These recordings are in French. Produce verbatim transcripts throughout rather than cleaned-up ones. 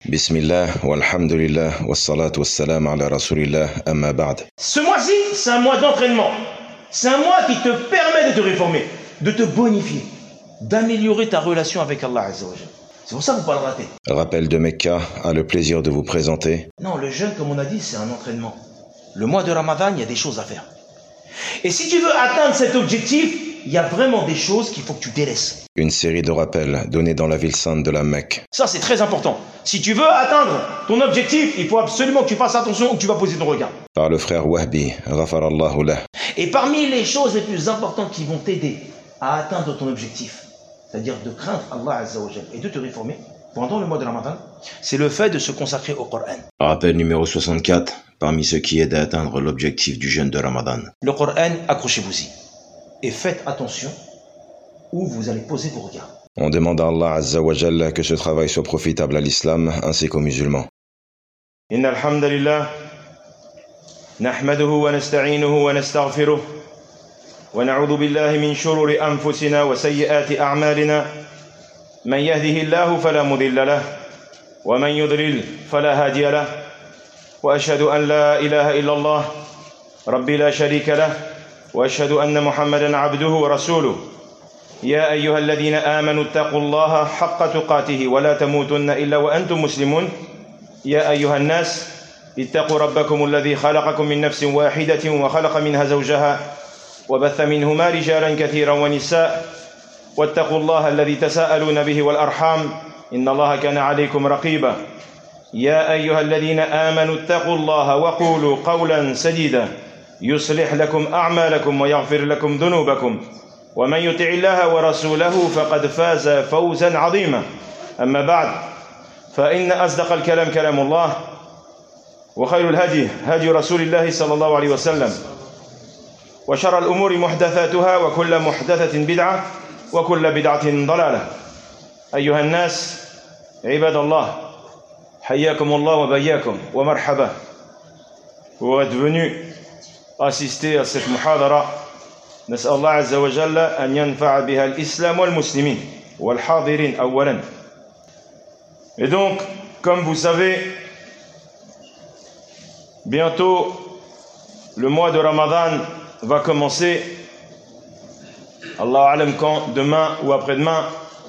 Bismillah, walhamdulillah, wassalatu wassalam ala rasulillah, amma ba'd. Ce mois-ci, c'est un mois d'entraînement. C'est un mois qui te permet de te réformer, de te bonifier, d'améliorer ta relation avec Allah Azza wa Jal. C'est pour ça que vous ne pouvez pas le rater. Rappel de Mecca a le plaisir de vous présenter. Non, le jeûne, comme on a dit, c'est un entraînement. Le mois de Ramadan, il y a des choses à faire. Et si tu veux atteindre cet objectif, il y a vraiment des choses qu'il faut que tu délaisses. Une série de rappels donnés dans la ville sainte de la Mecque. Ça, c'est très important. Si tu veux atteindre ton objectif, il faut absolument que tu fasses attention où tu vas poser ton regard. Par le frère Wahbi, ghafarallahu lah. Et parmi les choses les plus importantes qui vont t'aider à atteindre ton objectif, c'est-à-dire de craindre Allah Azza wa Jal et de te réformer pendant le mois de Ramadan, c'est le fait de se consacrer au Coran. Rappel numéro soixante-quatre, parmi ceux qui aident à atteindre l'objectif du jeûne de Ramadan. Le Coran, accrochez-vous-y. Et faites attention où vous allez poser vos regards. On demande à Allah Azza wa Jal que ce travail soit profitable à l'islam ainsi qu'aux musulmans. Inna alhamdulillah, nahmaduhu wa nasta'inuhu wa nastaghfiruh, wa na'udhu billahi min shururi anfusina wa sayyiati a'malina. Man yahdihillahu fala mudilla lahu, wa man yudlil fala hadiya lahu. Wa ashhadu an la ilaha illa Allah, rabbi la sharika lahu. وأشهد أن محمدًا عبده ورسوله يا أيها الذين آمنوا اتقوا الله حق تقاته ولا تموتن إلا وأنتم مسلمون يا أيها الناس اتقوا ربكم الذي خلقكم من نفس واحدة وخلق منها زوجها وبث منهما رجالًا كثيرًا ونساء واتقوا الله الذي تساءلون به والأرحام إن الله كان عليكم رقيبا يا أيها الذين آمنوا اتقوا الله وقولوا قولًا سديدًا يصلح لكم أعمالكم ويغفر لكم ذنوبكم ومن يطع الله ورسوله فقد فاز فوزا عظيما أما بعد فإن أصدق الكلام كلام الله وخير الهدي هدي رسول الله صلى الله عليه وسلم وشر الأمور محدثاتها وكل محدثة بدعة وكل بدعة ضلالة أيها الناس عباد الله حياكم الله وبياكم ومرحبا. Vous êtes venus assister à cette muhadara. نسأل الله عز وجل أن ينفع بها الإسلام والمسلمين والحاضرين أولا. Et donc, comme vous savez, bientôt le mois de Ramadan va commencer. Allah alam quand, demain ou après-demain.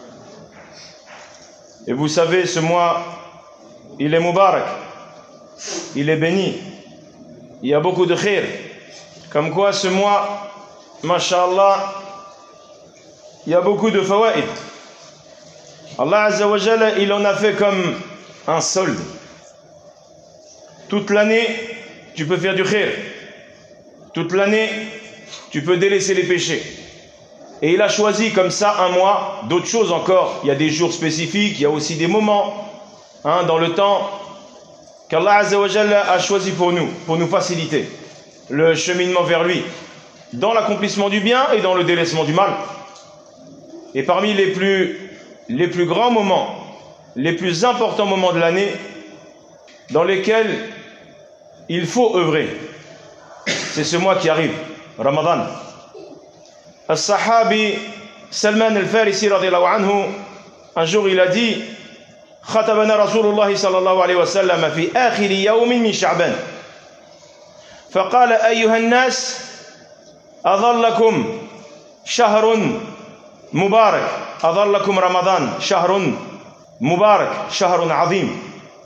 Et vous savez, ce mois, il est mubarak, il est béni. Il y a beaucoup de khir. Comme quoi ce mois, masha'Allah, il y a beaucoup de fawaïd. Allah Azza wa Jalla, il en a fait comme un solde. Toute l'année, tu peux faire du khir. Toute l'année, tu peux délaisser les péchés. Et il a choisi comme ça un mois, d'autres choses encore. Il y a des jours spécifiques, il y a aussi des moments hein, dans le temps qu'Allah Azza wa Jalla a choisi pour nous, pour nous faciliter le cheminement vers lui, dans l'accomplissement du bien et dans le délaissement du mal. Et parmi les plus, les plus grands moments, les plus importants moments de l'année, dans lesquels il faut œuvrer, c'est ce mois qui arrive, Ramadan. As-Sahabi Salman al-Farisi radiyallahu anhu, un jour il a dit خطبنا رسول الله صلى الله عليه وسلم في آخر يوم من شعبان فقال أيها الناس أظلكم شهر مبارك أظلكم رمضان شهر مبارك شهر عظيم.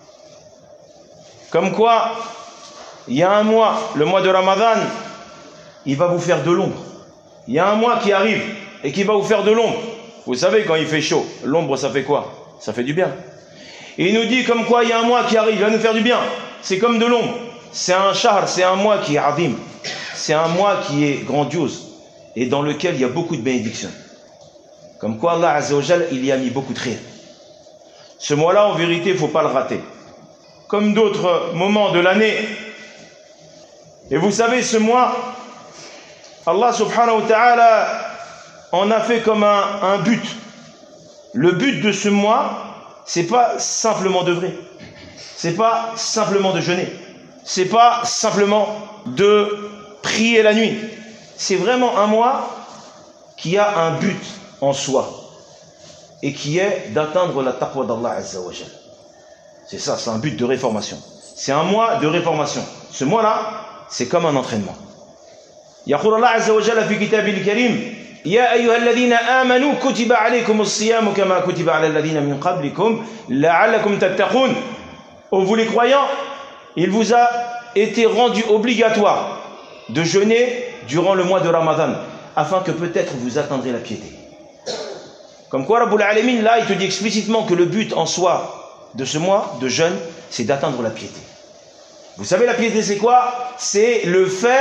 Comme quoi, il y a un mois, le mois de Ramadan, il va vous faire de l'ombre. Il y a un mois qui arrive et qui va vous faire de l'ombre. Vous savez, quand il fait chaud, l'ombre, ça fait quoi? Ça fait du bien. Et il nous dit comme quoi il y a un mois qui arrive, il va nous faire du bien. C'est comme de l'ombre. C'est un shahr, c'est un mois qui est adim. C'est un mois qui est grandiose et dans lequel il y a beaucoup de bénédictions. Comme quoi Allah Azza wa Jal, il y a mis beaucoup de khir. Ce mois-là, en vérité, il ne faut pas le rater. Comme d'autres moments de l'année. Et vous savez, ce mois, Allah subhanahu wa ta'ala en a fait comme un, un but. Le but de ce mois, c'est pas simplement d'œuvrer, c'est pas simplement de jeûner, c'est pas simplement de prier la nuit. C'est vraiment un mois qui a un but en soi et qui est d'atteindre la taqwa d'Allah Azza wa Jal. C'est ça, c'est un but de réformation. C'est un mois de réformation. Ce mois-là, c'est comme un entraînement. يقول الله عز وجل في كتابه الكريم يا أيها الذين آمنوا كتب عليكم الصيام كما كتب على الذين من قبلكم لعلكم تتقون. Ô vous les croyants, il vous a été rendu obligatoire de jeûner durant le mois de Ramadan afin que peut-être vous atteindrez la piété. Comme quoi, Rabbul Alamin, là, il te dit explicitement que le but en soi de ce mois de jeûne, c'est d'atteindre la piété. Vous savez, la piété, c'est quoi? C'est le fait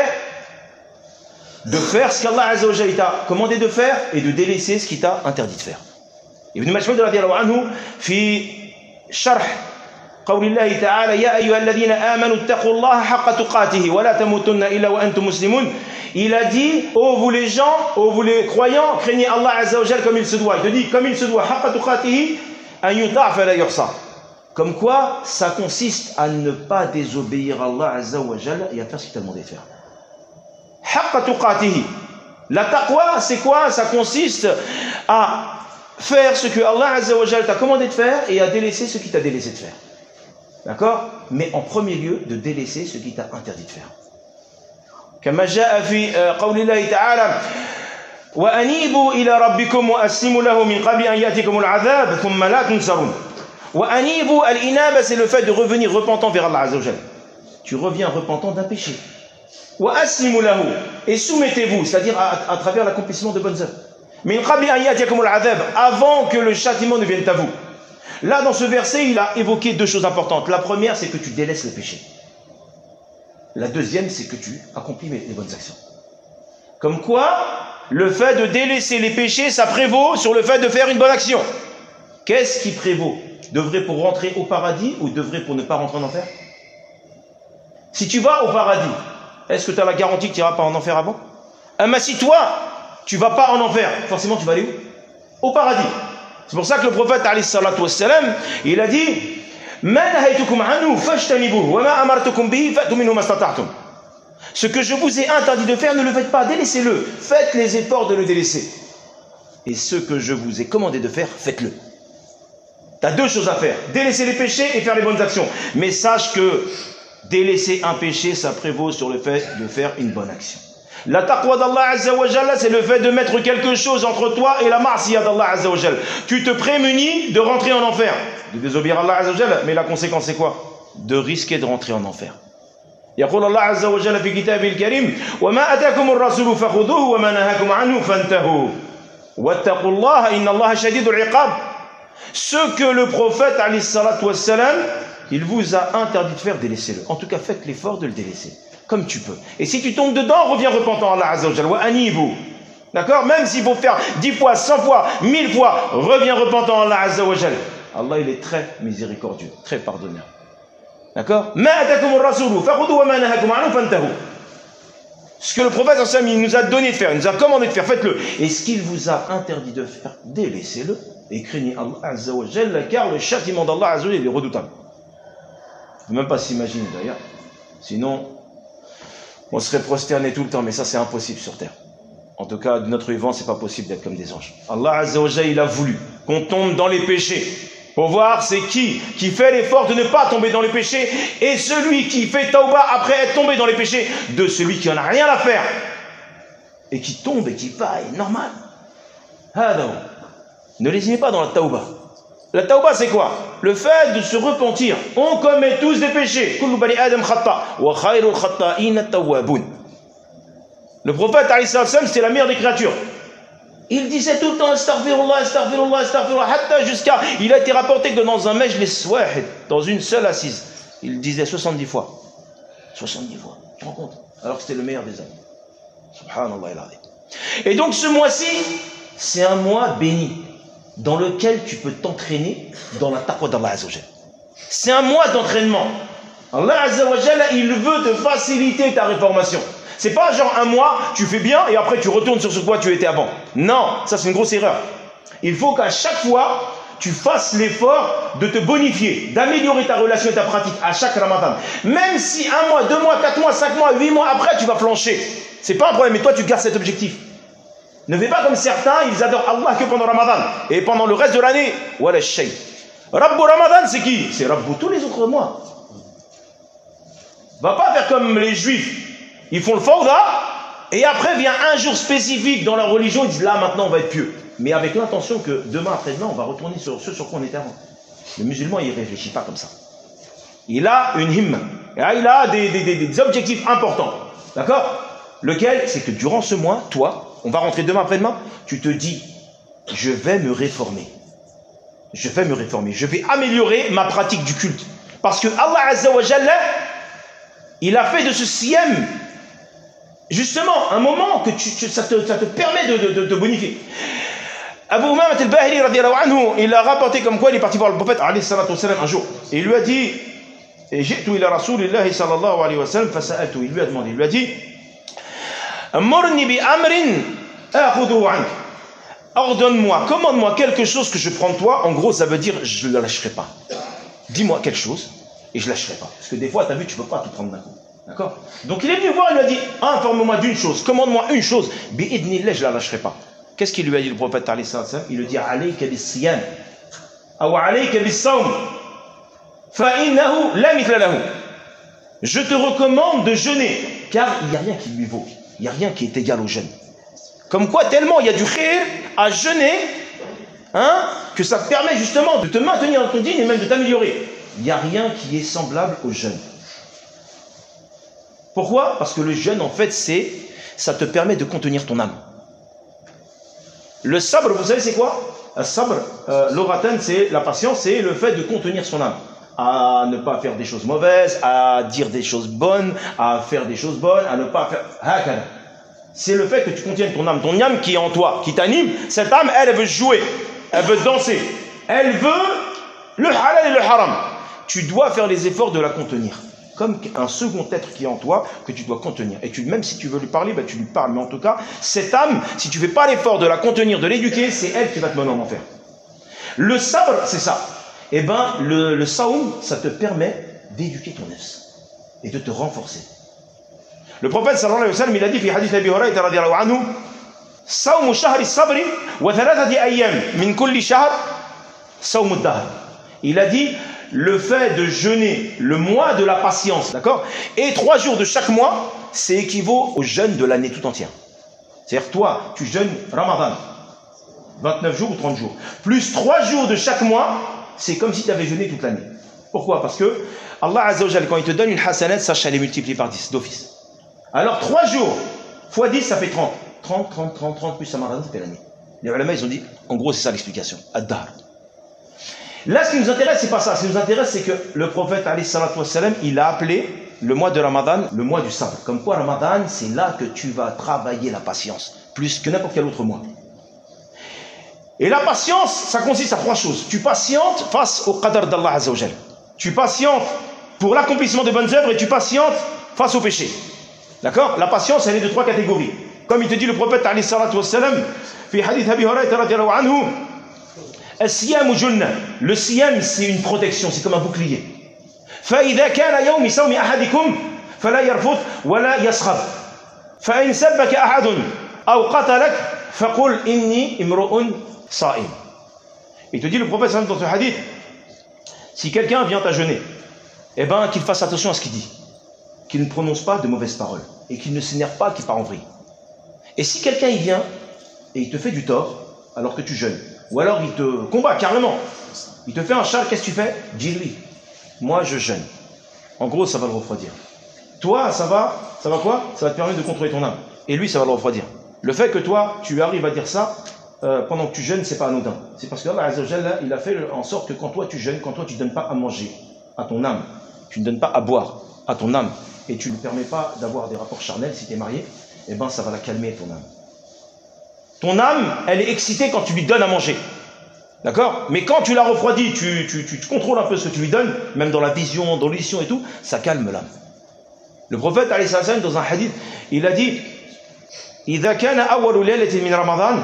de faire ce qu'Allah Azza wa Jalla t'a commandé de faire et de délaisser ce qu'il t'a interdit de faire. Ibn Mas'ud radiyallahu anhu, في شرح قول الله تعالى يا أيها الذين آمنوا اتقوا الله حق تقاته ولا تموتن إلا وأنتم مسلمون. Il a dit, ô vous les gens, ô vous les croyants, craignez Allah Azza wa Jalla comme il se doit. Il te dit, comme il se doit, حق تقاته أن يطاع فلا يعصى. Comme quoi, ça consiste à ne pas désobéir à Allah Azza wa Jalla et à faire ce qu'il t'a demandé de faire. حق تقاته. La taqwa, c'est quoi? Ça consiste à faire ce que Allah Azza wa Jalla t'a commandé de faire et à délaisser ce qu'il t'a délaissé de faire. D'accord? Mais en premier lieu, de délaisser ce qui t'a interdit de faire. كما جاء في قول الله تعالى وأنيبوا إلى ربكم وأسلموا له من قبل أن يأتيكم العذاب ثم لا تنصرون. وأنيبوا الإنابة, c'est le fait de revenir repentant vers Allah Azza wa Jalla. Tu reviens repentant d'un péché. وأسلموا له, et soumettez-vous, c'est-à-dire à, à travers l'accomplissement de bonnes œuvres. من قبل أن يأتيكم العذاب, avant que le châtiment ne vienne à vous. Là, dans ce verset, il a évoqué deux choses importantes. La première, c'est que tu délaisses les péchés. La deuxième, c'est que tu accomplis les bonnes actions. Comme quoi, le fait de délaisser les péchés, ça prévaut sur le fait de faire une bonne action. Qu'est-ce qui prévaut? De vrai pour rentrer au paradis ou de vrai pour ne pas rentrer en enfer? Si tu vas au paradis, est-ce que tu as la garantie que tu n'iras pas en enfer avant? Ah, mais si toi, tu ne vas pas en enfer, forcément tu vas aller où? Au paradis. C'est pour ça que le prophète, alayhi salatu wassalam, il a dit ce que je vous ai interdit de faire, ne le faites pas, délaissez-le. Faites les efforts de le délaisser. Et ce que je vous ai commandé de faire, faites-le. Tu as deux choses à faire, délaisser les péchés et faire les bonnes actions. Mais sache que délaisser un péché, ça prévaut sur le fait de faire une bonne action. La taqwa d'Allah Azza wa Jalla, c'est le fait de mettre quelque chose entre toi et la ma'siyah d'Allah Azza wa Jalla. Tu te prémunis de rentrer en enfer, de désobéir à Allah Azza wa Jalla, mais la conséquence c'est quoi? De risquer de rentrer en enfer. يقول الله عز وجل في كتابه الكريم وما أتاكم الرسول فخذوه وما نهاكم عنه فانتهوا واتقوا الله إن الله شديد العقاب. Ce que le prophète alayhi salatu wassalam, il vous a interdit de faire, délaissez-le. En tout cas, faites l'effort de le délaisser. Comme tu peux. Et si tu tombes dedans, reviens repentant à Allah Azza wa Jalla. Wa anibu. D'accord? Même s'il faut faire dix fois, cent fois, mille fois, reviens repentant à Allah Azza wa Jalla. Allah, il est très miséricordieux, très pardonneur. D'accord? Ma atakumur rasulu fakhudhu wa ma nahakum anhu fantahu. Ce que le prophète il nous a donné de faire, il nous a commandé de faire, faites-le. Et ce qu'il vous a interdit de faire, délaissez-le. Et craignez Allah Azza wa Jalla, car le châtiment d'Allah Azza wa Jalla est redoutable. Il ne faut même pas s'imaginer d'ailleurs. Sinon, on serait prosterné tout le temps, mais ça c'est impossible sur terre. En tout cas, de notre vivant, c'est pas possible d'être comme des anges. Allah Azza wa Jalla, il a voulu qu'on tombe dans les péchés. Pour voir c'est qui qui fait l'effort de ne pas tomber dans les péchés et celui qui fait tauba après être tombé dans les péchés de celui qui en a rien à faire et qui tombe et qui faille, normal. Ne les aimez pas dans la tauba. La tauba c'est quoi? Le fait de se repentir. On commet tous des péchés. Le prophète alayhi salam, c'était la meilleure des créatures. Il disait tout le temps astaghfirullah, astaghfirullah, astaghfirullah, hatta jusqu'à, il a été rapporté que dans un majlis wahid, dans une seule assise, il disait soixante-dix fois. soixante-dix fois, tu te rends compte? Alors que c'était le meilleur des hommes. Subhanallah il azim. Et donc ce mois-ci, c'est un mois béni, dans lequel tu peux t'entraîner dans la taqwa d'Allah Azza wa Jalla. C'est un mois d'entraînement. Allah Azza wa Jalla, il veut te faciliter ta réformation. C'est pas genre un mois, tu fais bien et après tu retournes sur ce quoi tu étais avant. Non, ça c'est une grosse erreur. Il faut qu'à chaque fois, tu fasses l'effort de te bonifier, d'améliorer ta relation et ta pratique à chaque Ramadan. Même si un mois, deux mois, quatre mois, cinq mois, huit mois après, tu vas flancher. C'est pas un problème, mais toi tu gardes cet objectif. Ne fais pas comme certains, ils adorent Allah que pendant Ramadan. Et pendant le reste de l'année, voilà shay. Rabbu Ramadan, c'est qui? C'est Rabbu tous les autres mois. Va pas faire comme les juifs. Ils font le fawda, et après vient un jour spécifique dans leur religion, ils disent là maintenant on va être pieux. Mais avec l'intention que demain après-demain on va retourner sur ce sur quoi on était avant. Le musulman il ne réfléchit pas comme ça. Il a une hymne, il a des, des, des, des objectifs importants. D'accord? Lequel? C'est que durant ce mois, toi, on va rentrer demain après-demain, tu te dis, je vais me réformer. Je vais me réformer. Je vais améliorer ma pratique du culte. Parce que Allah Azza wa Jalla, il a fait de ce siyam, justement, un moment que tu, tu, ça, te, ça te permet de, de, de, de bonifier. Abu Umamah al-Bahili, radiyallahu anhu, il a rapporté comme quoi il est parti voir le prophète, alayhi salatu wa salam, un jour. Et il lui a dit, et ji'tu ila rasulillahi sallallahu alayhi wa sallam, fasa'altu. Il lui a demandé, il lui a dit, Murni bi amrin akhudhu ank. Ordonne-moi, commande-moi quelque chose que je prends de toi. En gros, ça veut dire je ne le lâcherai pas. Dis-moi quelque chose et je ne lâcherai pas. Parce que des fois, tu as vu, tu ne peux pas tout prendre d'un coup. D'accord? Donc il est venu voir, il lui a dit, informe-moi d'une chose, commande-moi une chose. Bi'idnillah, je ne la lâcherai pas. Qu'est-ce qu'il lui a dit le prophète alayhi sallam? Il lui dit, alayka bis-siyam, ou alayka bis-sawm, fa innahu la mithla lahu. Je te recommande de jeûner, car il n'y a rien qui lui vaut. Il n'y a rien qui est égal au jeûne. Comme quoi, tellement il y a du khir à jeûner, hein, que ça te permet justement de te maintenir dans ton dîne et même de t'améliorer. Il n'y a rien qui est semblable au jeûne. Pourquoi? Parce que le jeûne, en fait, c'est, ça te permet de contenir ton âme. Le sabr, vous savez, c'est quoi? Le sabr, euh, l'oratan, c'est la patience, c'est le fait de contenir son âme. À ne pas faire des choses mauvaises, à dire des choses bonnes, à faire des choses bonnes, à ne pas faire... C'est le fait que tu contiennes ton âme, ton âme qui est en toi, qui t'anime. Cette âme, elle, elle veut jouer, elle veut danser, elle veut le halal et le haram. Tu dois faire les efforts de la contenir. Comme un second être qui est en toi, que tu dois contenir. Et tu, même si tu veux lui parler, ben tu lui parles. Mais en tout cas, cette âme, si tu ne fais pas l'effort de la contenir, de l'éduquer, c'est elle qui va te mener en enfer. Le sabr, c'est ça. Eh bien, le, le saoum, ça te permet d'éduquer ton nefs et de te renforcer. Le prophète sallallahu alayhi wa sallam, il a dit, fi hadith Abi Hurayra radiyallahu anhu, saoum shahri sabri wa thalathati ayyam min kulli shahr saoum ad-dahr. Il a dit, le fait de jeûner le mois de la patience, d'accord, et trois jours de chaque mois, c'est équivaut au jeûne de l'année tout entière. C'est-à-dire, toi, tu jeûnes Ramadan, vingt-neuf jours ou trente jours, plus trois jours de chaque mois, c'est comme si tu avais jeûné toute l'année. Pourquoi? Parce que Allah Azza wa Jalla, quand il te donne une hasanat, sache qu'elle est multipliée par dix, d'office. Alors, trois jours fois dix, ça fait trente. trente, trente, trente, trente, plus Ramadan, ça fait l'année. Les ulama, ils ont dit, en gros, c'est ça l'explication. Ad-dahr. Là, ce qui nous intéresse, c'est pas ça. Ce qui nous intéresse, c'est que le prophète, alayhi salatu wassalam, il a appelé le mois de Ramadan le mois du sabr. Comme quoi, Ramadan, c'est là que tu vas travailler la patience, plus que n'importe quel autre mois. Et la patience, ça consiste à trois choses. Tu patientes face au qadar d'Allah Azza wa Jal. Tu patientes pour l'accomplissement de bonnes œuvres et tu patientes face au péché. D'accord? La patience, elle est de trois catégories. Comme il te dit le prophète, alayhi salatu wassalam, fi hadith Abi Hurayra radiyallahu anhu, as-siyam junna. Le siyam, c'est une protection, c'est comme un bouclier. فإذا كان يوم صوم أحدكم فلا يرفث ولا يسخر فإن سبك أحد أو قتلك فقل إني امرؤ صائم. Il te dit le prophète dans ce hadith, si quelqu'un vient à jeûner, eh ben qu'il fasse attention à ce qu'il dit, qu'il ne prononce pas de mauvaises paroles et qu'il ne s'énerve pas, qu'il part en vrille. Et si quelqu'un il vient et il te fait du tort alors que tu jeûnes, ou alors il te combat carrément, il te fait un châle, qu'est-ce que tu fais? Dis-lui, moi je jeûne. En gros, ça va le refroidir. Toi, ça va, ça va quoi? Ça va te permettre de contrôler ton âme. Et lui, ça va le refroidir. Le fait que toi, tu arrives à dire ça euh, pendant que tu jeûnes, c'est pas anodin. C'est parce que Allah Azza wa Jalla, il a fait en sorte que quand toi tu jeûnes, quand toi tu ne donnes pas à manger à ton âme, tu ne donnes pas à boire à ton âme, et tu ne permets pas d'avoir des rapports charnels si tu es marié, eh ben ça va la calmer ton âme. Ton âme, elle est excitée quand tu lui donnes à manger. D'accord? Mais quand tu la refroidis, tu, tu, tu, tu contrôles un peu ce que tu lui donnes, même dans la vision, dans l'audition et tout, ça calme l'âme. Le prophète, alayhi salam, dans un hadith, il a dit إذا كان أول ليلة من رمضان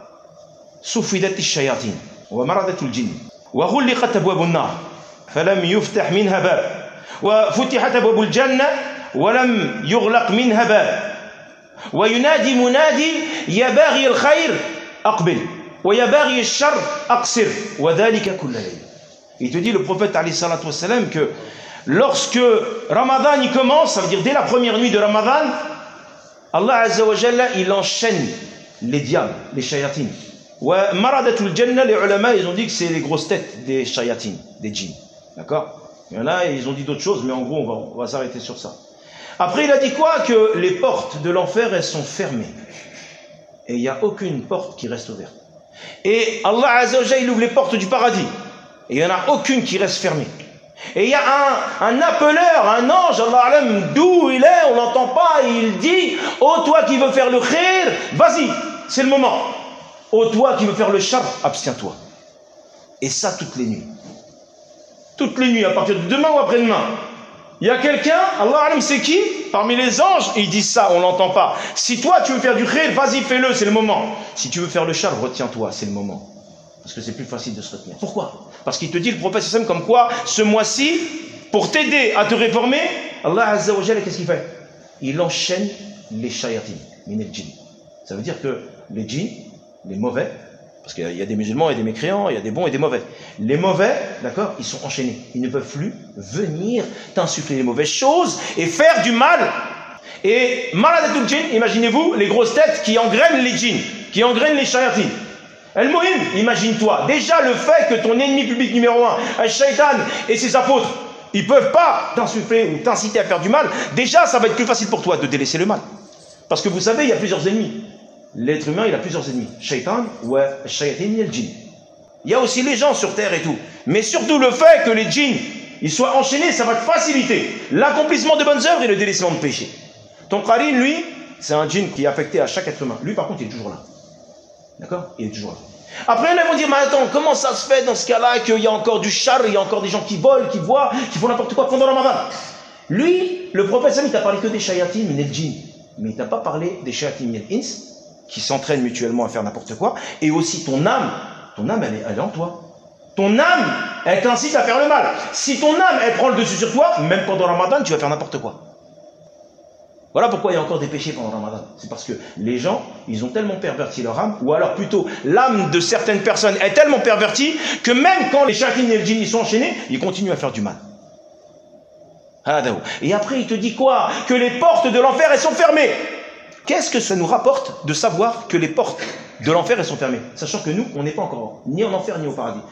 سفدت الشياطين ومرضت الجن وغلقت أبواب النار فلم يفتح منها باب وفتحت أبواب الجنة ولم يغلق منها باب وينادي منادي يا باغي الخير أقبل ويا باغي الشر أقصر وذلك كل ليلة. Il te dit, le prophète, alayhi salatu wassalam, que lorsque Ramadan il commence, ça veut dire dès la première nuit de Ramadan, Allah Azza wa Jalla, il enchaîne les diables, les shayatines. Wa maradatul jannah, les ulama, ils ont dit que c'est les grosses têtes des shayatines, des djinns. D'accord? Il y en a, ils ont dit d'autres choses, mais en gros, on va, on va s'arrêter sur ça. Après, il a dit quoi? Que les portes de l'enfer, elles sont fermées. Et il n'y a aucune porte qui reste ouverte. Et Allah Azza wa Jalla, il ouvre les portes du paradis. Et il n'y en a aucune qui reste fermée. Et il y a un, un appeleur, un ange, Allah alam, d'où il est, on l'entend pas, et il dit, oh toi qui veux faire le khair, vas-y, c'est le moment. Oh toi qui veux faire le shar, abstiens-toi. Et ça toutes les nuits. Toutes les nuits, à partir de demain ou après-demain. Il y a quelqu'un, Allah alam, c'est qui? Parmi les anges, il dit ça, on l'entend pas. Si toi tu veux faire du khair, vas-y, fais-le, c'est le moment. Si tu veux faire le shar, retiens-toi, c'est le moment. Parce que c'est plus facile de se retenir. Pourquoi? Parce qu'il te dit, le prophète sallam, comme quoi, ce mois-ci, pour t'aider à te réformer, Allah Azza wa Jalla, qu'est-ce qu'il fait? Il enchaîne les shayatin, min al-jinn. Ça veut dire que les djinns, les mauvais, parce qu'il y a des musulmans et des mécréants, il y a des bons et des mauvais. Les mauvais, d'accord, ils sont enchaînés. Ils ne peuvent plus venir t'insuffler les mauvaises choses et faire du mal. Et maradatul jinn, imaginez-vous, les grosses têtes qui engrainent les djinns, qui engrainent les shayatin. Al-Muhim, imagine-toi, déjà le fait que ton ennemi public numéro un, Al-Shaytan et ses apôtres, ils ne peuvent pas t'insuffler ou t'inciter à faire du mal, déjà ça va être plus facile pour toi de délaisser le mal. Parce que vous savez, il y a plusieurs ennemis. L'être humain, il a plusieurs ennemis. Shaytan ou Al-Shayatin et al-Jinn. Il y a aussi les gens sur terre et tout. Mais surtout le fait que les djinns, ils soient enchaînés, ça va te faciliter l'accomplissement de bonnes œuvres et le délaissement de péché. Ton qarin, lui, c'est un djinn qui est affecté à chaque être humain. Lui, par contre, il est toujours là. D'accord? Il est toujours là. Après, ils vont dire, mais attends, comment ça se fait dans ce cas-là qu'il y a encore du char, il y a encore des gens qui volent, qui voient, qui font n'importe quoi pendant le Ramadan? Lui, le prophète Sam, il t'a parlé que des shayatin, mais des djinns. Mais il t'a pas parlé des shayatin, mais des ins, qui s'entraînent mutuellement à faire n'importe quoi. Et aussi ton âme, ton âme, elle est, elle est en toi. Ton âme, elle t'incite à faire le mal. Si ton âme, elle prend le dessus sur toi, même pendant le Ramadan, tu vas faire n'importe quoi. Voilà pourquoi il y a encore des péchés pendant le Ramadan. C'est parce que les gens, ils ont tellement perverti leur âme, ou alors plutôt, l'âme de certaines personnes est tellement pervertie que même quand les shayatins et les djinns sont enchaînés, ils continuent à faire du mal. Et après, il te dit quoi? Que les portes de l'enfer, elles sont fermées. Qu'est-ce que ça nous rapporte de savoir que les portes de l'enfer, elles sont fermées? Sachant que nous, on n'est pas encore ni en enfer ni au paradis.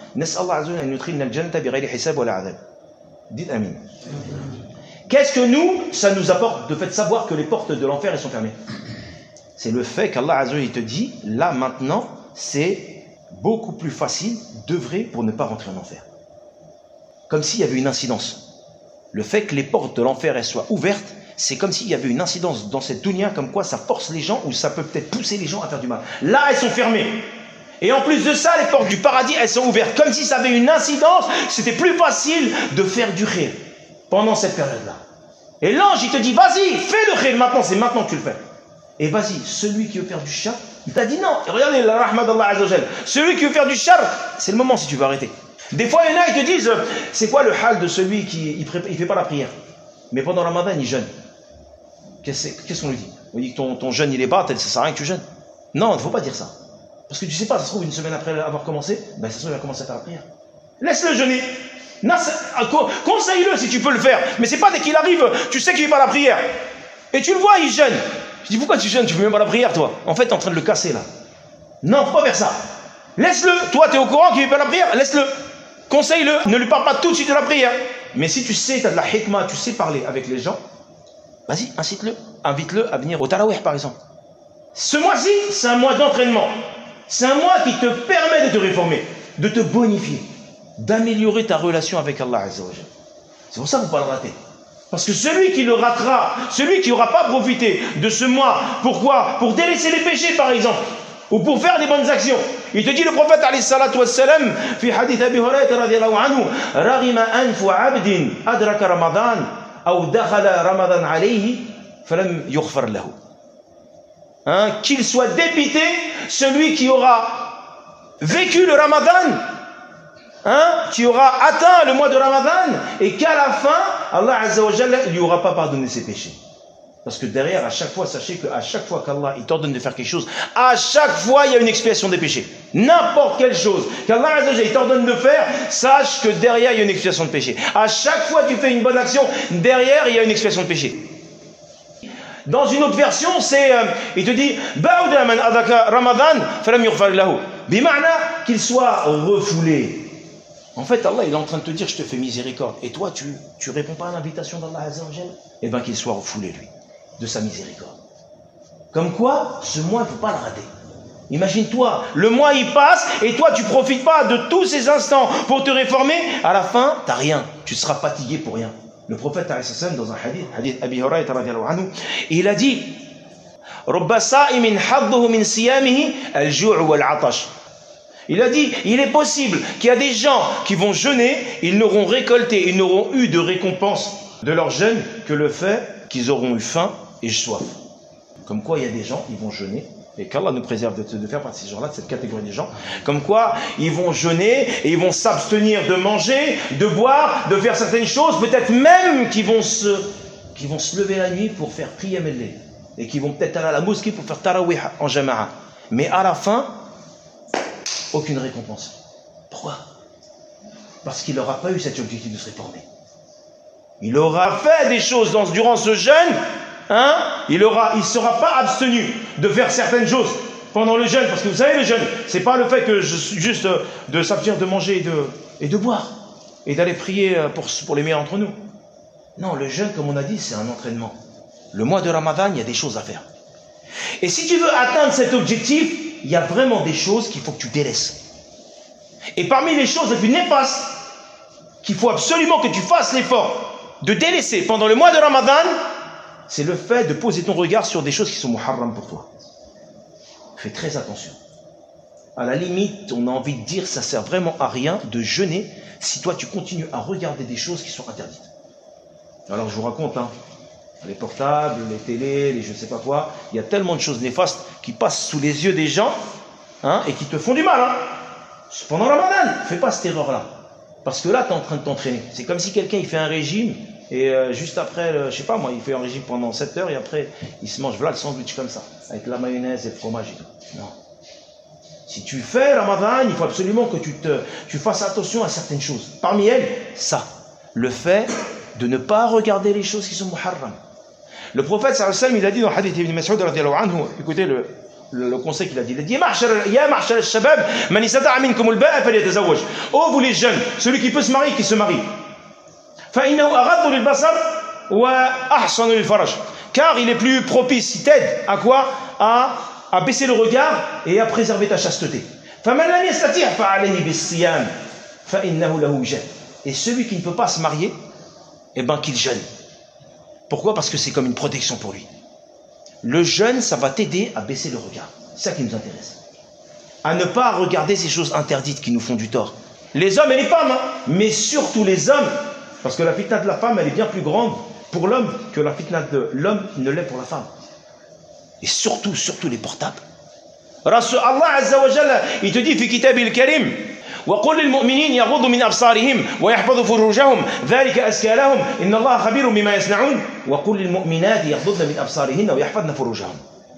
Dites amin. Qu'est-ce que nous, ça nous apporte de fait de savoir que les portes de l'enfer, elles sont fermées? C'est le fait qu'Allah Azza wa Jalla te dit, là maintenant, c'est beaucoup plus facile d'œuvrer pour ne pas rentrer en enfer. Comme s'il y avait une incidence. Le fait que les portes de l'enfer, elles soient ouvertes, c'est comme s'il y avait une incidence dans cette dunya, comme quoi ça force les gens, ou ça peut peut-être pousser les gens à faire du mal. Là, elles sont fermées. Et en plus de ça, les portes du paradis, elles sont ouvertes. Comme si ça avait une incidence, c'était plus facile de faire du khir pendant cette période-là. Et l'ange, il te dit, vas-y, fais le khir maintenant, c'est maintenant que tu le fais. Et vas-y, celui qui veut faire du char, il t'a dit non. Et regardez la rahma d'Allah Azza wa Jal. Celui qui veut faire du char, c'est le moment si tu veux arrêter. Des fois, il y en a, ils te disent, c'est quoi le hal de celui qui il ne fait pas la prière, mais pendant Ramadan, il jeûne. Qu'est-ce qu'on lui dit? On dit que ton, ton jeûne, il est bas, ça sert à rien que tu jeûnes. Non, il ne faut pas dire ça. Parce que tu sais pas, ça se trouve, une semaine après avoir commencé, ben ça se trouve, il va commencer à faire la prière. Laisse-le jeûner. Conseille-le si tu peux le faire. Mais c'est pas dès qu'il arrive, tu sais qu'il n'est pas à la prière. Et tu le vois, il jeûne. Je dis, pourquoi tu jeûnes? Tu fais même pas la prière, toi. En fait, tu es en train de le casser, là. Non, faut pas faire ça. Laisse-le. Toi, tu es au courant qu'il n'est pas à la prière. Laisse-le. Conseille-le. Ne lui parle pas tout de suite de la prière. Mais si tu sais, tu as de la hikmah, tu sais parler avec les gens, vas-y, incite-le. Invite-le à venir au tarawih, par exemple. Ce mois-ci, c'est un mois d'entraînement. C'est un mois qui te permet de te réformer, de te bonifier, d'améliorer ta relation avec Allah Azza wa Jalla. C'est pour ça qu'il ne faut pas le rater. Parce que celui qui le ratera, celui qui n'aura pas profité de ce mois, pourquoi? Pour délaisser les péchés, par exemple, ou pour faire des bonnes actions. Il te dit le prophète alayhi salatu wassalam, fi hadith Abi Hurayra radiyallahu anhu, raghima anfu abdin adraka Ramadan, ou dakhala Ramadan alayhi, falam yughfar lahu. Hein, qu'il soit dépité celui qui aura vécu le Ramadan, hein, qui aura atteint le mois de Ramadan, et qu'à la fin, Allah Azza wa Jalla ne lui aura pas pardonné ses péchés. Parce que derrière, à chaque fois, sachez qu'à chaque fois qu'Allah il t'ordonne de faire quelque chose, à chaque fois, il y a une expiation des péchés. N'importe quelle chose qu'Allah il t'ordonne de faire, sache que derrière, il y a une expiation de péché. À chaque fois que tu fais une bonne action, derrière, il y a une expiation de péché. Dans une autre version, c'est, euh, il te dit, Ba'uda man adaka Ramadan, falam yughfar lahu. Bima'na, qu'il soit refoulé. En fait, Allah, il est en train de te dire, je te fais miséricorde. Et toi, tu tu réponds pas à l'invitation d'Allah Azza wa Jalla. Eh bien, qu'il soit refoulé, lui, de sa miséricorde. Comme quoi, ce mois, il ne faut pas le rater. Imagine-toi, le mois, il passe, et toi, tu ne profites pas de tous ces instants pour te réformer. À la fin, tu n'as rien. Tu seras fatigué pour rien. Le prophète, dans un hadith, hadith Abi Hurayrata radiyallahu anhu, il a dit, Rabba sa'imin hadduhu min siyamihi al-ju' wal-'atash. Il a dit, il est possible qu'il y a des gens qui vont jeûner, ils n'auront récolté, ils n'auront eu de récompense de leur jeûne que le fait qu'ils auront eu faim et soif. Comme quoi, il y a des gens, ils vont jeûner, et qu'Allah nous préserve de, de faire partie de ces gens-là, de cette catégorie des gens, comme quoi, ils vont jeûner, et ils vont s'abstenir de manger, de boire, de faire certaines choses, peut-être même qu'ils vont se, qu'ils vont se lever la nuit pour faire prier Mellé, et qu'ils vont peut-être aller à la mosquée pour faire tarawih en jama'a. Mais à la fin, aucune récompense. Pourquoi? Parce qu'il n'aura pas eu cet objectif de se réformer. Il aura fait des choses dans, durant ce jeûne, hein, il aura, il ne sera pas abstenu de faire certaines choses pendant le jeûne, parce que vous savez, le jeûne, c'est pas le fait que je suis juste de s'abstenir de manger et de, et de boire, et d'aller prier pour, pour les meilleurs entre nous. Non, le jeûne, comme on a dit, c'est un entraînement. Le mois de Ramadan, il y a des choses à faire. Et si tu veux atteindre cet objectif, il y a vraiment des choses qu'il faut que tu délaisses. Et parmi les choses les plus néfastes, qu'il faut absolument que tu fasses l'effort de délaisser pendant le mois de Ramadan, c'est le fait de poser ton regard sur des choses qui sont muharram pour toi. Fais très attention. À la limite, on a envie de dire, ça sert vraiment à rien de jeûner si toi tu continues à regarder des choses qui sont interdites. Alors je vous raconte, hein, les portables, les télés, les je ne sais pas quoi, il y a tellement de choses néfastes qui passent sous les yeux des gens, hein, et qui te font du mal. Hein. Pendant le Ramadan, fais pas cette erreur-là. Parce que là, tu es en train de t'entraîner. C'est comme si quelqu'un il fait un régime, et euh, juste après, euh, je sais pas moi, il fait un régime pendant sept heures, et après, il se mange voilà, le sandwich comme ça, avec la mayonnaise et le fromage et tout. Non. Si tu fais Ramadan, il faut absolument que tu, te, tu fasses attention à certaines choses. Parmi elles, ça, le fait de ne pas regarder les choses qui sont muharram. Le prophète sallallahu alayhi wa sallam, il a dit dans le hadith Ibn Mas'ud radiyallahu anhu, écoutez le, le, le conseil qu'il a dit, il a dit Ya ma'shar al-shabab, man istata'a minkum al-ba'a falyatazawwaj. Oh vous les jeunes, celui qui peut se marier, qui se marie. Fa innahu aghaddu lil-basar wa ahsanu lil-faraj. Car il est plus propice, il t'aide à quoi? À, à baisser le regard et à préserver ta chasteté. Fa man lam yastati' fa alayhi bis-siyam fa innahu lahu wijah. Et celui qui ne peut pas se marier, eh ben qu'il jeûne. Pourquoi? Parce que c'est comme une protection pour lui. Le jeûne, ça va t'aider à baisser le regard. C'est ça qui nous intéresse. À ne pas regarder ces choses interdites qui nous font du tort. Les hommes et les femmes, hein, mais surtout les hommes. Parce que la fitna de la femme, elle est bien plus grande pour l'homme que la fitna de l'homme ne l'est pour la femme. Et surtout, surtout les portables. Rasul Allah Azza wa Jalla, il te dit, fi kitabil karim, وقل للمؤمنين يغضوا من أبصارهم ويحفظوا فروجهم ذلك أزكى لهم إن الله خبير بما يصنعون وقل للمؤمنات يغضضن من أبصارهن ويحفظن فروجهم.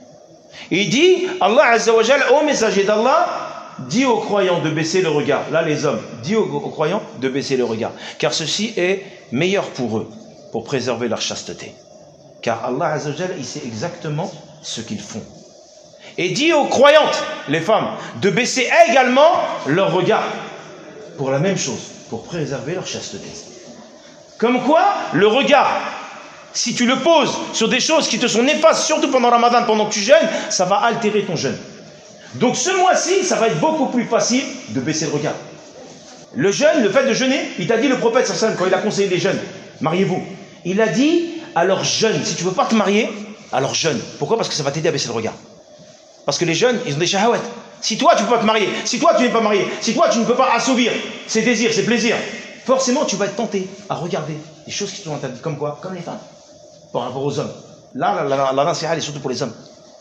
Il dit, Allah Azza wa Jalla, ô messager d'Allah, dis aux croyants de baisser le regard. Là, les hommes, dis aux, aux croyants de baisser le regard, car ceci est meilleur pour eux, pour préserver leur chasteté. Car Allah Azza wa Jalla, il sait exactement ce qu'ils font. Et dit aux croyantes, les femmes, de baisser également leur regard pour la même chose, pour préserver leur chasteté. Comme quoi, le regard, si tu le poses sur des choses qui te sont néfastes, surtout pendant Ramadan, pendant que tu jeûnes, ça va altérer ton jeûne. Donc ce mois-ci, ça va être beaucoup plus facile de baisser le regard. Le jeûne, le fait de jeûner, il t'a dit le prophète sallallahu alayhi wa sallam, quand il a conseillé les jeunes, mariez-vous. Il a dit, alors jeûne, si tu ne veux pas te marier, alors jeûne. Pourquoi? Parce que ça va t'aider à baisser le regard. Parce que les jeunes, ils ont des shahawat. Si toi, tu ne peux pas te marier, si toi, tu n'es pas marié, si toi, tu ne peux pas assouvir ses désirs, ses plaisirs, forcément, tu vas être tenté à regarder des choses qui sont interdites. Comme quoi? Comme les femmes. Par rapport aux hommes. Là, la, la, la nasiha, elle est surtout pour les hommes.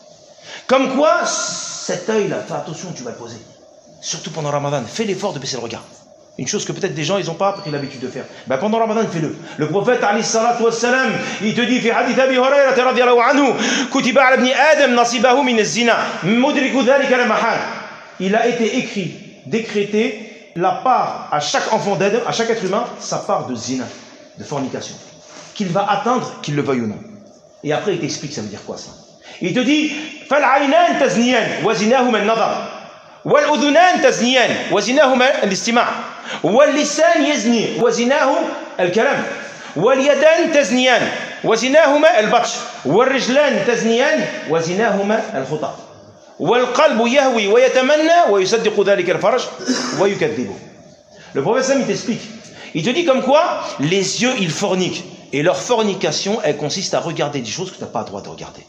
Comme quoi, cet œil-là, fais attention, tu vas le poser. Surtout pendant Ramadan, fais l'effort de baisser le regard. Une chose que peut-être des gens, ils n'ont pas pris l'habitude de faire. Ben pendant Ramadan, fais-le. Le prophète, alayhi salatu wassalam, il te dit, fi hadith Abi Hurayrah radiyallahu anhu, kutiba ala ibni Adam nasibahu min az-zina, mudriku dhalika la mahal. Il a été écrit, décrété, la part à chaque enfant d'Adam, à chaque être humain, sa part de zina, de fornication. Qu'il va atteindre, qu'il le veuille ou non. Et après, il t'explique ça veut dire quoi ça. Il te dit, fal aynan tazniyan, wa zinahuma an-nadar. والأذنان تزنيان وزناهما الاستماع واللسان يزني وزناه الكلام واليدان تزنيان وزناهما البطش والرجلان تزنيان وزناهما الخطأ والقلب يهوي ويتمنى ويصدق ذلك الفرج ويكذبه. Le prophète Sam il t'explique, il te dit comme quoi les yeux ils forniquent et leur fornication elle consiste à regarder des choses que tu n'as pas le droit de regarder.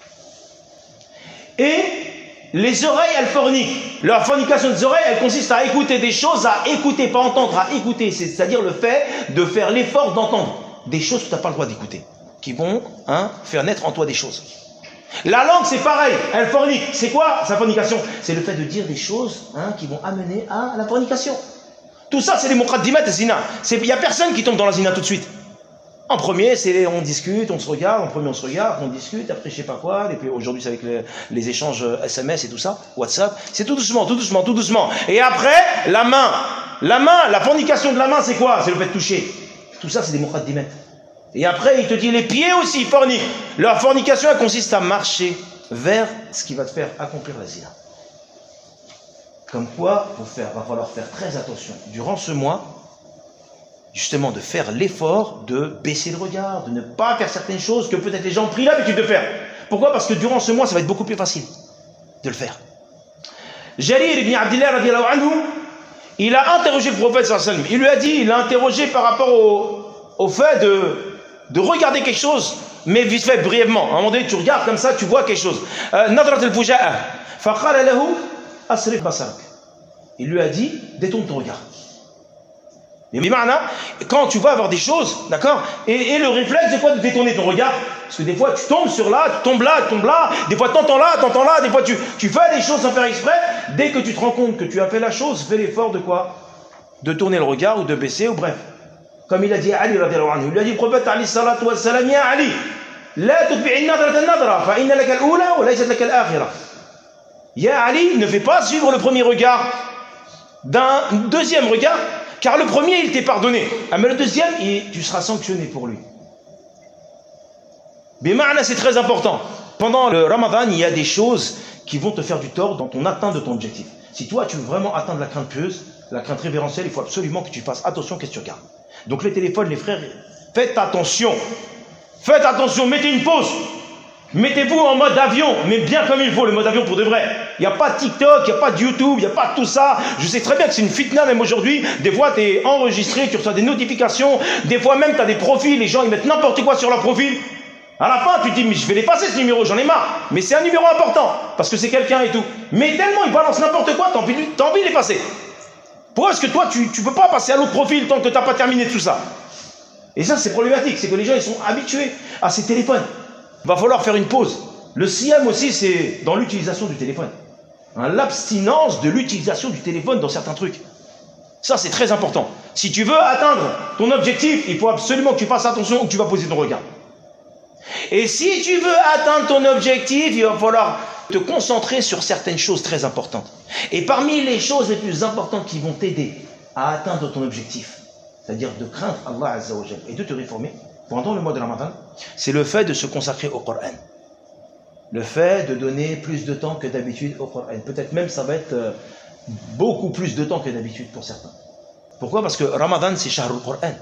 Et les oreilles, elles forniquent. Leur fornication des oreilles, elle consiste à écouter des choses, à écouter, pas entendre, à écouter. C'est-à-dire le fait de faire l'effort d'entendre des choses que tu n'as pas le droit d'écouter, qui vont hein, faire naître en toi des choses. La langue, c'est pareil, elle fornique. C'est quoi sa fornication? C'est le fait de dire des choses hein, qui vont amener à la fornication. Tout ça, c'est les muqaddimat zina. Il n'y a personne qui tombe dans la zina tout de suite. En premier, c'est on discute, on se regarde, en premier on se regarde, on discute, après je sais pas quoi, et puis aujourd'hui c'est avec les, les échanges S M S et tout ça, WhatsApp, c'est tout doucement, tout doucement, tout doucement. Et après, la main, la main, la fornication de la main c'est quoi? C'est le fait de toucher. Tout ça c'est des muqaddimat. Et après il te dit les pieds aussi forniquent. Leur fornication elle consiste à marcher vers ce qui va te faire accomplir la zina. Comme quoi, il va falloir faire très attention durant ce mois, justement de faire l'effort de baisser le regard, de ne pas faire certaines choses que peut-être les gens ont pris l'habitude de faire. Pourquoi? Parce que durant ce mois, ça va être beaucoup plus facile de le faire. Jarir ibn Abdillah radiallahu anhu, il a interrogé le prophète sallallahu alayhi wa sallam. Il lui a dit, il l'a interrogé par rapport au, au fait de, de regarder quelque chose, mais vite fait, brièvement. À un moment donné, tu regardes comme ça, tu vois quelque chose. Nadrat al-fuja'a, faqala lahu asrif basarak. Il lui a dit, détourne ton regard. Quand tu vas avoir des choses, d'accord, et, et le réflexe, c'est quoi de détourner ton regard? Parce que des fois, tu tombes sur là, tu tombes là, tu tombes là, des fois, t'entends là, t'entends là, des fois, tu, tu fais des choses sans faire exprès. Dès que tu te rends compte que tu as fait la chose, fais l'effort de quoi? De tourner le regard ou de baisser, ou bref. Comme il a dit à Ali, il lui a dit, le prophète, Ali, salatu wa salam, ya Ali, la tutbi'i nadrat al-nadra, fa inna laka al-ula, wa laysat laka al-akhira. Ya Ali, ne fais pas suivre le premier regard d'un deuxième regard, car le premier, il t'est pardonné. Ah, mais le deuxième, il, tu seras sanctionné pour lui. Bima'na, c'est très important. Pendant le Ramadan, il y a des choses qui vont te faire du tort dans ton atteinte de ton objectif. Si toi, tu veux vraiment atteindre la crainte pieuse, la crainte révérentielle, il faut absolument que tu fasses attention à ce que tu regardes. Donc les téléphones, les frères, faites attention. Faites attention, mettez une pause. Mettez-vous en mode avion, mais bien comme il faut, le mode avion pour de vrai. Il n'y a pas de TikTok, il n'y a pas de YouTube, il n'y a pas de tout ça. Je sais très bien que c'est une fitna même aujourd'hui. Des fois, tu es enregistré, tu reçois des notifications. Des fois même, tu as des profils, les gens ils mettent n'importe quoi sur leur profil. À la fin, tu te dis, mais je vais les passer ce numéro, j'en ai marre. Mais c'est un numéro important, parce que c'est quelqu'un et tout. Mais tellement ils balancent n'importe quoi, tu as envie, envie de les passer. Pourquoi est-ce que toi, tu ne peux pas passer à l'autre profil tant que tu n'as pas terminé tout ça? Et ça, c'est problématique, c'est que les gens ils sont habitués à ces téléphones. Il va falloir faire une pause. Le siyam aussi, c'est dans l'utilisation du téléphone. Hein, l'abstinence de l'utilisation du téléphone dans certains trucs. Ça, c'est très important. Si tu veux atteindre ton objectif, il faut absolument que tu fasses attention où tu vas poser ton regard. Et si tu veux atteindre ton objectif, il va falloir te concentrer sur certaines choses très importantes. Et parmi les choses les plus importantes qui vont t'aider à atteindre ton objectif, c'est-à-dire de craindre Allah Azza wa Jal et de te réformer, pendant le mois de Ramadan, c'est le fait de se consacrer au Coran. Le fait de donner plus de temps que d'habitude au Coran. Peut-être même ça va être euh, beaucoup plus de temps que d'habitude pour certains. Pourquoi? Parce que Ramadan, c'est Shahrul Coran.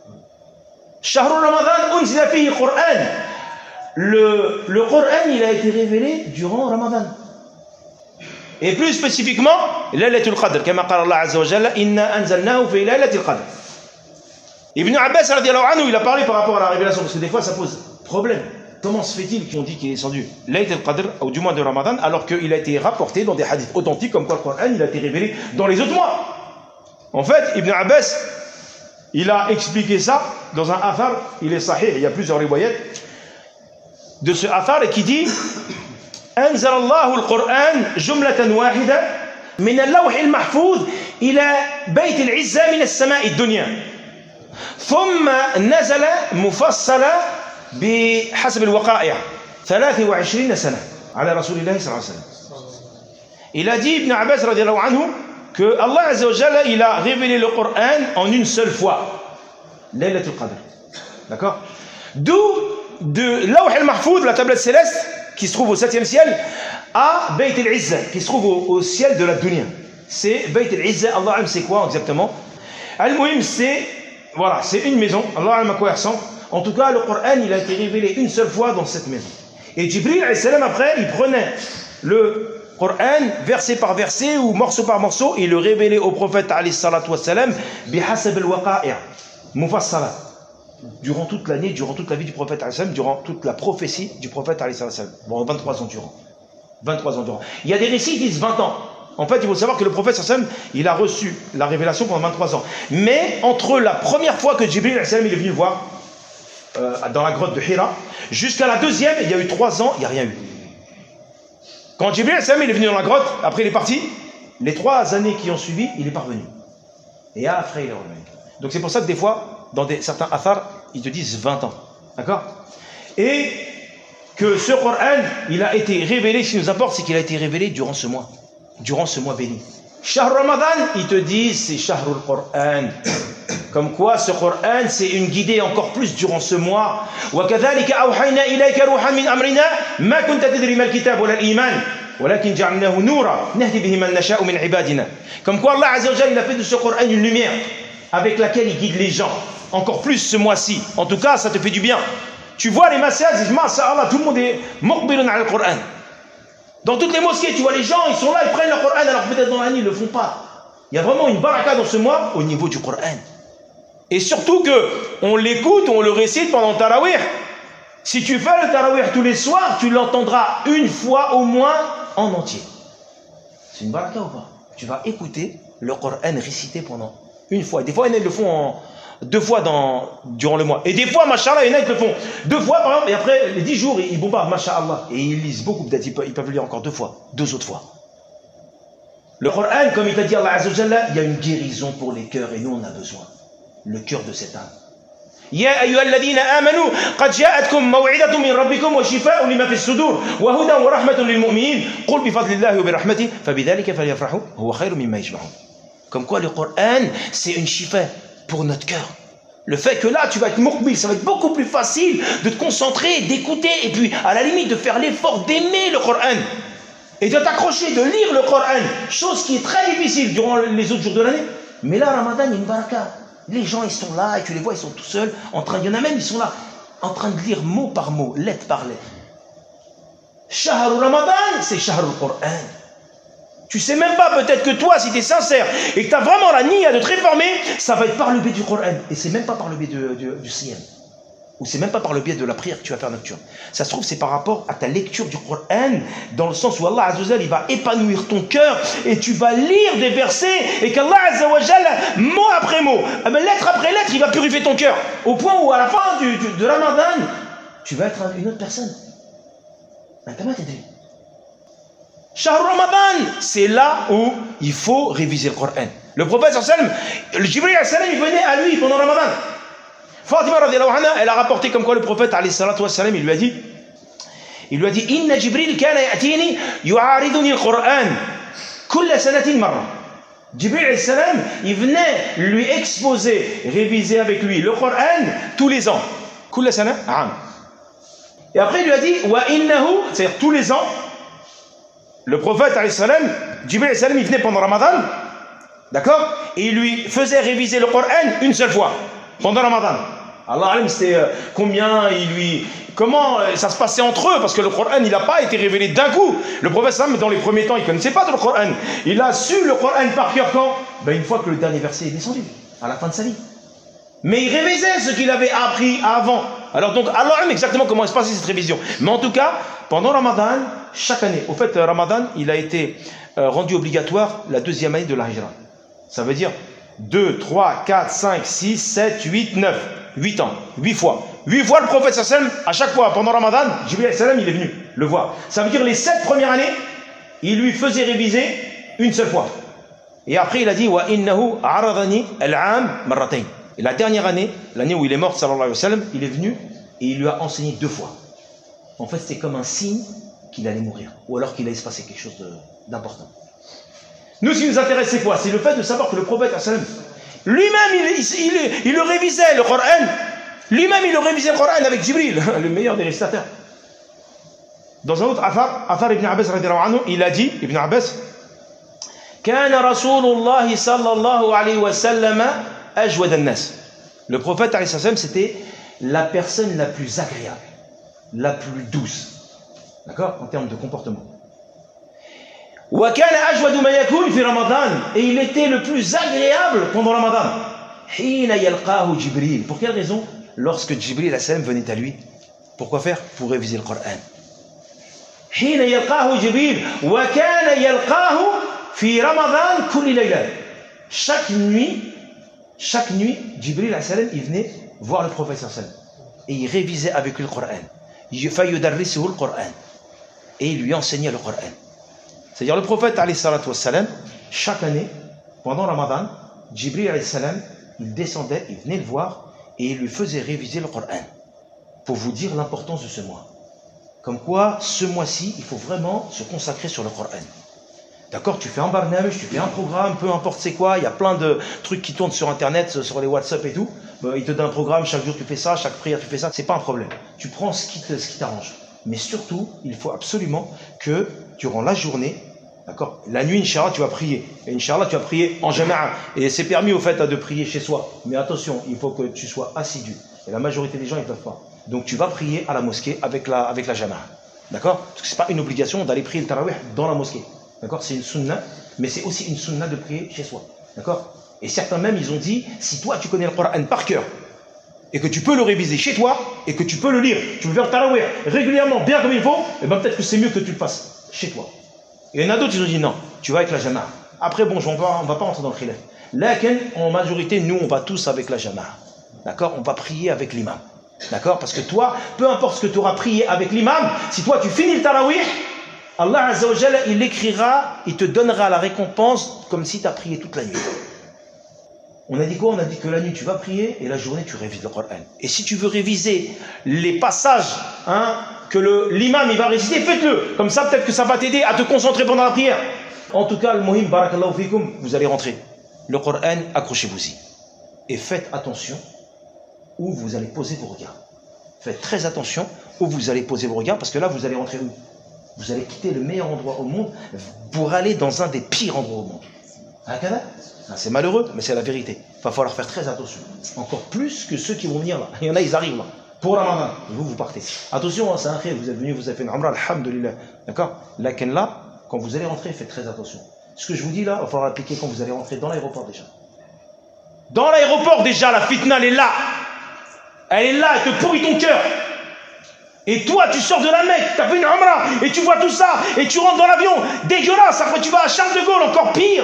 Shahrul Ramadan, unzila fihi Coran. Le, le Coran, il a été révélé durant Ramadan. Et plus spécifiquement, Laylatul Qadr, comme qala Allah Azza wa Jalla, inna anzalnahu fi Laylatul Qadr. Ibn Abbas, il a parlé par rapport à la révélation, parce que des fois ça pose problème. Comment se fait-il qu'ils ont dit qu'il est descendu Laylat al-Qadr, ou du mois de Ramadan, alors qu'il a été rapporté dans des hadiths authentiques, comme quoi le Coran il a été révélé dans les autres mois? En fait, Ibn Abbas, il a expliqué ça dans un athar, il est sahih, il y a plusieurs riwayat de ce athar, et qui dit Anzalallahu al-Qur'an jumlatan wahida min al-lawh al-mahfouz إلى بيت العزة من السماء الدنيا ثم نزل مفصلا بحسب الوقائع ثلاث وعشرين سنة على رسول الله صلى الله عليه وسلم. Il a dit, Ibn Abbas radiallahu anhu, que Allah Azza wa Jalla, il a révélé le Coran en une seule fois, Laylatul Qadr. D'accord? D'où de Lawh al-Mahfoud, la tablette céleste, qui se trouve au septième ciel, à Bayt al-Izza, qui se trouve au, au ciel de la dunya. C'est Bayt al-Izza, Allah aime c'est quoi exactement? Al-Muhim, c'est voilà, c'est une maison, Allah aime à quoi elle ressemble. En tout cas, le Coran, il a été révélé une seule fois dans cette maison. Et Jibril, après, il prenait le Coran, verset par verset ou morceau par morceau, et le révélait au prophète, alayhi salatu wassalam, bihasab al-waqa'i', mufassala. Durant toute l'année, durant toute la vie du prophète, durant toute la prophétie du prophète, bon, vingt-trois ans durant. vingt-trois ans durant. Il y a des récits qui disent vingt ans. En fait, il faut savoir que le prophète, il a reçu la révélation pendant vingt-trois ans. Mais entre la première fois que Jibril il est venu le voir, euh, dans la grotte de Hira, jusqu'à la deuxième, il y a eu trois ans, il n'y a rien eu. Quand Jibril il est venu dans la grotte, après il est parti, les trois années qui ont suivi, il est parvenu. Et après, il est revenu. Donc c'est pour ça que des fois, dans des, certains athars, ils te disent vingt ans. D'accord? Et que ce Coran, il a été révélé, ce qui nous importe, c'est qu'il a été révélé durant ce mois. Durant ce mois béni. Shahr Ramadan, ils te disent, c'est Shahrul Coran. Comme quoi, ce Coran, c'est une guidée encore plus durant ce mois. وَكَذَلِكَ أَوْحَيْنَا إِلَيْكَ رُوحًا مِنْ أَمْرِنَا مَا كُنْتَ تَدْرِي مَا الْكِتَابُ وَلَا الْإِيمَانُ وَلَكِنْ جَعَلْنَاهُ نُورًا نَهْدِي بِهِ مَن نَشَاءُ مِنْ عِبَادِنَا. Comme quoi, Allah Azza wa Jalla, il a fait de ce Coran une lumière avec laquelle il guide les gens. Encore plus ce mois-ci. En tout cas, ça te fait du bien. Tu vois les massages, ils disent, Masha'Allah, tout le monde est muqbilun ala al-Coran. Dans toutes les mosquées, tu vois les gens, ils sont là, ils prennent le Coran, alors peut-être dans l'année, ils ne le font pas. Il y a vraiment une baraka dans ce mois au niveau du Coran. Et surtout que on l'écoute, on le récite pendant le Tarawih. Si tu fais le Tarawih tous les soirs, tu l'entendras une fois au moins en entier. C'est une baraka ou pas? Tu vas écouter le Coran récité pendant une fois. Des fois, ils le font en, deux fois dans, durant le mois. Et des fois, mashallah, il y en a qui le font deux fois par exemple, et après les dix jours, ils bombardent, mashallah. Et ils lisent beaucoup, peut-être ils peuvent, ils peuvent le lire encore deux fois, deux autres fois. Le Coran, comme il t'a dit Allah Azza wa Jalla, il y a une guérison pour les cœurs et nous on a besoin. Le cœur de cette âme. يا أيها الذين آمنوا قد جاءتكم موعظة من ربكم وشفاء لما في الصدور وهدى ورحمة للمؤمنين قل بفضل الله وبرحمته فبذلك فليفرحوا هو خير مما يجمعون. Comme quoi le Coran, c'est une shifa pour notre cœur. Le fait que là, tu vas être muqbil, ça va être beaucoup plus facile de te concentrer, d'écouter, et puis à la limite de faire l'effort d'aimer le Coran. Et de t'accrocher, de lire le Coran. Chose qui est très difficile durant les autres jours de l'année. Mais là, Ramadan, il y a une baraka. Les gens, ils sont là, et tu les vois, ils sont tout seuls, en train, il y en a même, ils sont là, en train de lire mot par mot, lettre par lettre. Shahrul Ramadan, c'est Shahrul Coran. Tu sais même pas, peut-être que toi, si tu es sincère et que tu as vraiment la niya de te réformer, ça va être par le biais du Coran. Et c'est même pas par le biais de, de, du siyam. Ou c'est même pas par le biais de la prière que tu vas faire nocturne. Ça se trouve, c'est par rapport à ta lecture du Coran, dans le sens où Allah Azza wa Jalla, il va épanouir ton cœur et tu vas lire des versets et qu'Allah Azza wa Jalla, mot après mot, lettre après lettre, il va purifier ton cœur. Au point où, à la fin du, du, de Ramadan, tu vas être une autre personne. Shahr Ramadan, c'est là où il faut réviser le Coran. Le prophète sallallahu alayhi wa sallam, le Jibril sallam, il venait à lui pendant Ramadan. Fatima radiallahu anha, elle a rapporté comme quoi le prophète alayhi salatu wa sallam, il lui a dit, il lui a dit, Inna Jibril kana ya'tini yu'ariduni al-Qur'an kulla sanatin marra. Jibril alayhi salam, il venait lui exposer, réviser avec lui le Coran tous les ans. Kulla sana, am. Et après il lui a dit, wa innahu, c'est-à-dire tous les ans, le prophète alayhi salam, Jibril alayhi salam, il venait pendant Ramadan, d'accord, et il lui faisait réviser le Coran une seule fois pendant Ramadan. Allah alim, c'était euh, combien il lui... Comment euh, ça se passait entre eux, parce que le Coran, il n'a pas été révélé d'un coup. Le prophète sallam, dans les premiers temps, il ne connaissait pas le Coran. Il a su le Coran par cœur quand? Ben, une fois que le dernier verset est descendu, à la fin de sa vie. Mais il révisait ce qu'il avait appris avant. Alors donc, Allah alim exactement comment se passait cette révision. Mais en tout cas, pendant Ramadan, chaque année, au fait, Ramadan, il a été euh, rendu obligatoire la deuxième année de la Hijra. Ça veut dire deux, trois, quatre, cinq, six, sept, huit, neuf. huit ans, huit fois. huit fois le prophète sallam, à chaque fois pendant Ramadan, Jibril sallam, il est venu le voir. Ça veut dire les sept premières années, il lui faisait réviser une seule fois. Et après, il a dit wa innahu aradani al-am marratayn. Et la dernière année, l'année où il est mort, sallallahu alayhi wa sallam, il est venu et il lui a enseigné deux fois. En fait, c'était comme un signe qu'il allait mourir, ou alors qu'il allait se passer quelque chose d'important. Nous, ce qui nous intéresse, c'est quoi? C'est le fait de savoir que le prophète, lui-même, il, il, il, il le révisait, le Coran. Lui-même, il le révisait le Coran avec Jibril, le meilleur des récitateurs. Dans un autre affaire, affaire Ibn Abbas, il a dit, Ibn Abbas, كان رسول الله صلى الله عليه وسلم أجود الناس. Le prophète, c'était la personne la plus agréable, la plus douce, d'accord, en termes de comportement. وكان أجود ما يكون في رمضان, et il était le plus agréable pendant Ramadan. حين يلقاه جبريل. Pour quelle raison? Lorsque Jibril venait à lui, pourquoi faire? Pour réviser le Coran. حين يلقاه جبريل وكان يلقاه في رمضان كل ليلة. Chaque nuit, chaque nuit, Jibril il venait voir le prophète et il révisait avec lui le Coran. فيدرسه القرآن. Et il lui enseignait le Coran. C'est-à-dire le prophète chaque année, pendant Ramadan, Jibril il descendait, il venait le voir et il lui faisait réviser le Coran. Pour vous dire l'importance de ce mois. Comme quoi, ce mois-ci, il faut vraiment se consacrer sur le Coran. D'accord, tu fais un barnamij, tu fais un programme, peu importe c'est quoi, il y a plein de trucs qui tournent sur Internet, sur les WhatsApp et tout. Ben, il te donne un programme, chaque jour tu fais ça, chaque prière tu fais ça, c'est pas un problème. Tu prends ce qui t'arrange. Mais surtout, il faut absolument que durant la journée, d'accord, la nuit, Inch'Allah, tu vas prier. Et Inch'Allah, tu vas prier en jama'a. Et c'est permis au fait de prier chez soi. Mais attention, il faut que tu sois assidu. Et la majorité des gens, ils ne peuvent pas. Donc tu vas prier à la mosquée avec la, avec la jama'a. D'accord? Parce que ce n'est pas une obligation d'aller prier le tarawih dans la mosquée. D'accord? C'est une sunna, mais c'est aussi une sunna de prier chez soi. D'accord? Et certains même, ils ont dit, si toi tu connais le Coran par cœur, et que tu peux le réviser chez toi, et que tu peux le lire, tu veux faire le tarawih régulièrement, bien comme il faut, et bien peut-être que c'est mieux que tu le fasses chez toi. Et il y en a d'autres qui ont dit non, tu vas avec la jama'a. Après, bon, on ne va pas rentrer dans le khilaf. Là, en majorité, nous, on va tous avec la jama'a. D'accord? On va prier avec l'imam. D'accord? Parce que toi, peu importe ce que tu auras prié avec l'imam, si toi tu finis le tarawih, Allah Azza wa Jalla, il écrira, il te donnera la récompense comme si tu as prié toute la nuit. On a dit quoi? On a dit que la nuit tu vas prier et la journée tu révises le Coran. Et si tu veux réviser les passages hein, que l'imam il va réciter, faites-le. Comme ça peut-être que ça va t'aider à te concentrer pendant la prière. En tout cas, le muhim, barakallahu fikum, vous allez rentrer. Le Coran, accrochez-vous-y. Et faites attention où vous allez poser vos regards. Faites très attention où vous allez poser vos regards parce que là vous allez rentrer où? Vous allez quitter le meilleur endroit au monde pour aller dans un des pires endroits au monde. C'est malheureux, mais c'est la vérité. Il va falloir faire très attention. Encore plus que ceux qui vont venir là. Il y en a, ils arrivent là. Pour Ramadan. Et vous, vous partez. Attention, c'est un khir. Vous êtes venu, vous avez fait une umrah, alhamdulillah. D'accord? Là, là, quand vous allez rentrer, faites très attention. Ce que je vous dis là, il va falloir l'appliquer quand vous allez rentrer dans l'aéroport déjà. Dans l'aéroport déjà, la fitna, elle est là. Elle est là, elle te pourrit ton cœur. Et toi, tu sors de la Mecque, tu as fait une umrah, et tu vois tout ça, et tu rentres dans l'avion, dégueulasse, après tu vas à Charles de Gaulle, encore pire.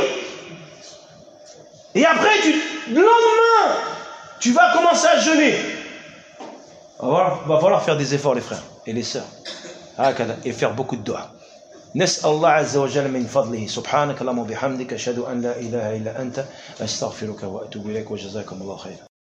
Et après, tu, le lendemain, tu vas commencer à jeûner. Il va falloir faire des efforts, les frères et les sœurs, et faire beaucoup de doigts. نسأل الله عز وجل من فضله سبحانك اللهم وبحمدك أشهد أن لا إله إلا أنت أستغفرك وأتوب إليك وجزاكم الله خيرا.